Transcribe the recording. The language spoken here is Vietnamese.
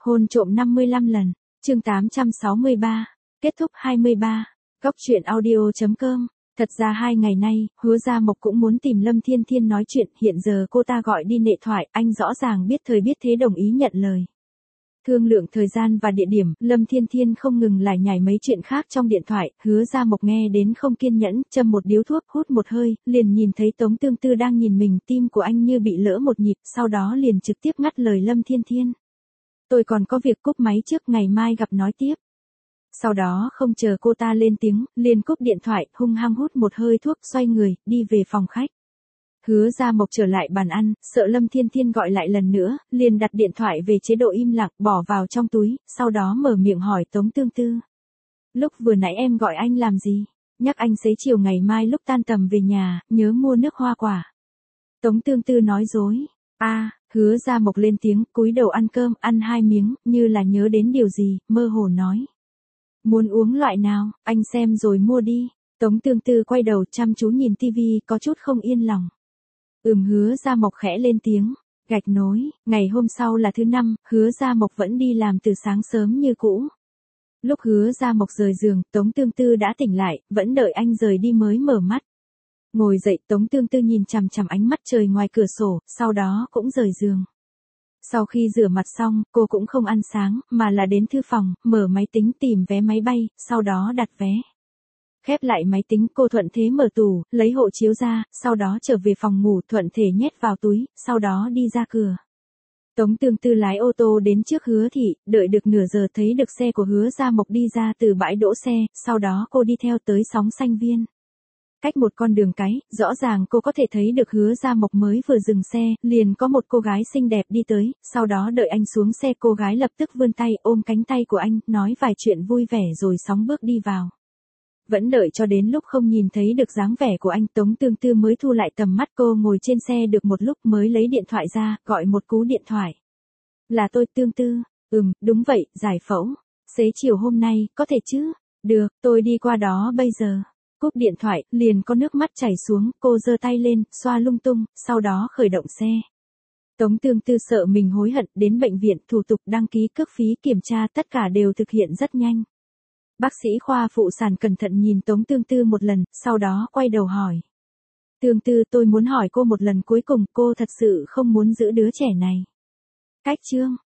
Hôn trộm 55 lần. Chương 863. Kết thúc 23. Góc truyện audio.com. Thật ra 2 ngày nay, Hứa Gia Mộc cũng muốn tìm Lâm Thiên Thiên nói chuyện, hiện giờ cô ta gọi đi nệ thoại, anh rõ ràng biết thời biết thế đồng ý nhận lời. Thương lượng thời gian và địa điểm, Lâm Thiên Thiên không ngừng lải nhải mấy chuyện khác trong điện thoại, Hứa Gia Mộc nghe đến không kiên nhẫn, châm một điếu thuốc, hút một hơi, liền nhìn thấy Tống Tương Tư đang nhìn mình, tim của anh như bị lỡ một nhịp, sau đó liền trực tiếp ngắt lời Lâm Thiên Thiên. Tôi còn có việc, cúp máy trước, ngày mai gặp nói tiếp. Sau đó không chờ cô ta lên tiếng, liền cúp điện thoại, hung hăng hút một hơi thuốc, xoay người, đi về phòng khách. Hứa Gia Mộc trở lại bàn ăn, sợ Lâm Thiên Thiên gọi lại lần nữa, liền đặt điện thoại về chế độ im lặng, bỏ vào trong túi, sau đó mở miệng hỏi Tống Tương Tư. Lúc vừa nãy em gọi anh làm gì? Nhắc anh xế chiều ngày mai lúc tan tầm về nhà, nhớ mua nước hoa quả. Tống Tương Tư nói dối. Hứa Gia Mộc lên tiếng, cúi đầu ăn cơm, ăn 2 miếng, như là nhớ đến điều gì, mơ hồ nói. Muốn uống loại nào, anh xem rồi mua đi. Tống Tương Tư quay đầu chăm chú nhìn tivi, có chút không yên lòng. Hứa Gia Mộc khẽ lên tiếng. Gạch nối, ngày hôm sau là thứ 5, Hứa Gia Mộc vẫn đi làm từ sáng sớm như cũ. Lúc Hứa Gia Mộc rời giường, Tống Tương Tư đã tỉnh lại, vẫn đợi anh rời đi mới mở mắt. Ngồi dậy, Tống Tương Tư nhìn chằm chằm ánh mắt trời ngoài cửa sổ, sau đó cũng rời giường. Sau khi rửa mặt xong, cô cũng không ăn sáng, mà là đến thư phòng, mở máy tính tìm vé máy bay, sau đó đặt vé. Khép lại máy tính, cô thuận thế mở tủ, lấy hộ chiếu ra, sau đó trở về phòng ngủ, thuận thể nhét vào túi, sau đó đi ra cửa. Tống Tương Tư lái ô tô đến trước Hứa thị, đợi được nửa giờ thấy được xe của Hứa Gia Mộc đi ra từ bãi đỗ xe, sau đó cô đi theo tới Sóng Xanh Viên. Cách một con đường cái, rõ ràng cô có thể thấy được Hứa Gia Mộc mới vừa dừng xe, liền có một cô gái xinh đẹp đi tới, sau đó đợi anh xuống xe, cô gái lập tức vươn tay ôm cánh tay của anh, nói vài chuyện vui vẻ rồi sóng bước đi vào. Vẫn đợi cho đến lúc không nhìn thấy được dáng vẻ của anh, Tống Tương Tư mới thu lại tầm mắt, cô ngồi trên xe được một lúc mới lấy điện thoại ra, gọi một cú điện thoại. Là tôi, Tương Tư. Đúng vậy, giải phẫu. Xế chiều hôm nay, có thể chứ? Được, tôi đi qua đó bây giờ. Cúp điện thoại, liền có nước mắt chảy xuống, cô giơ tay lên, xoa lung tung, sau đó khởi động xe. Tống Tương Tư sợ mình hối hận, đến bệnh viện, thủ tục đăng ký cước phí, kiểm tra, tất cả đều thực hiện rất nhanh. Bác sĩ khoa phụ sản cẩn thận nhìn Tống Tương Tư một lần, sau đó quay đầu hỏi. Tương Tư, tôi muốn hỏi cô một lần cuối cùng, cô thật sự không muốn giữ đứa trẻ này. Cách chương.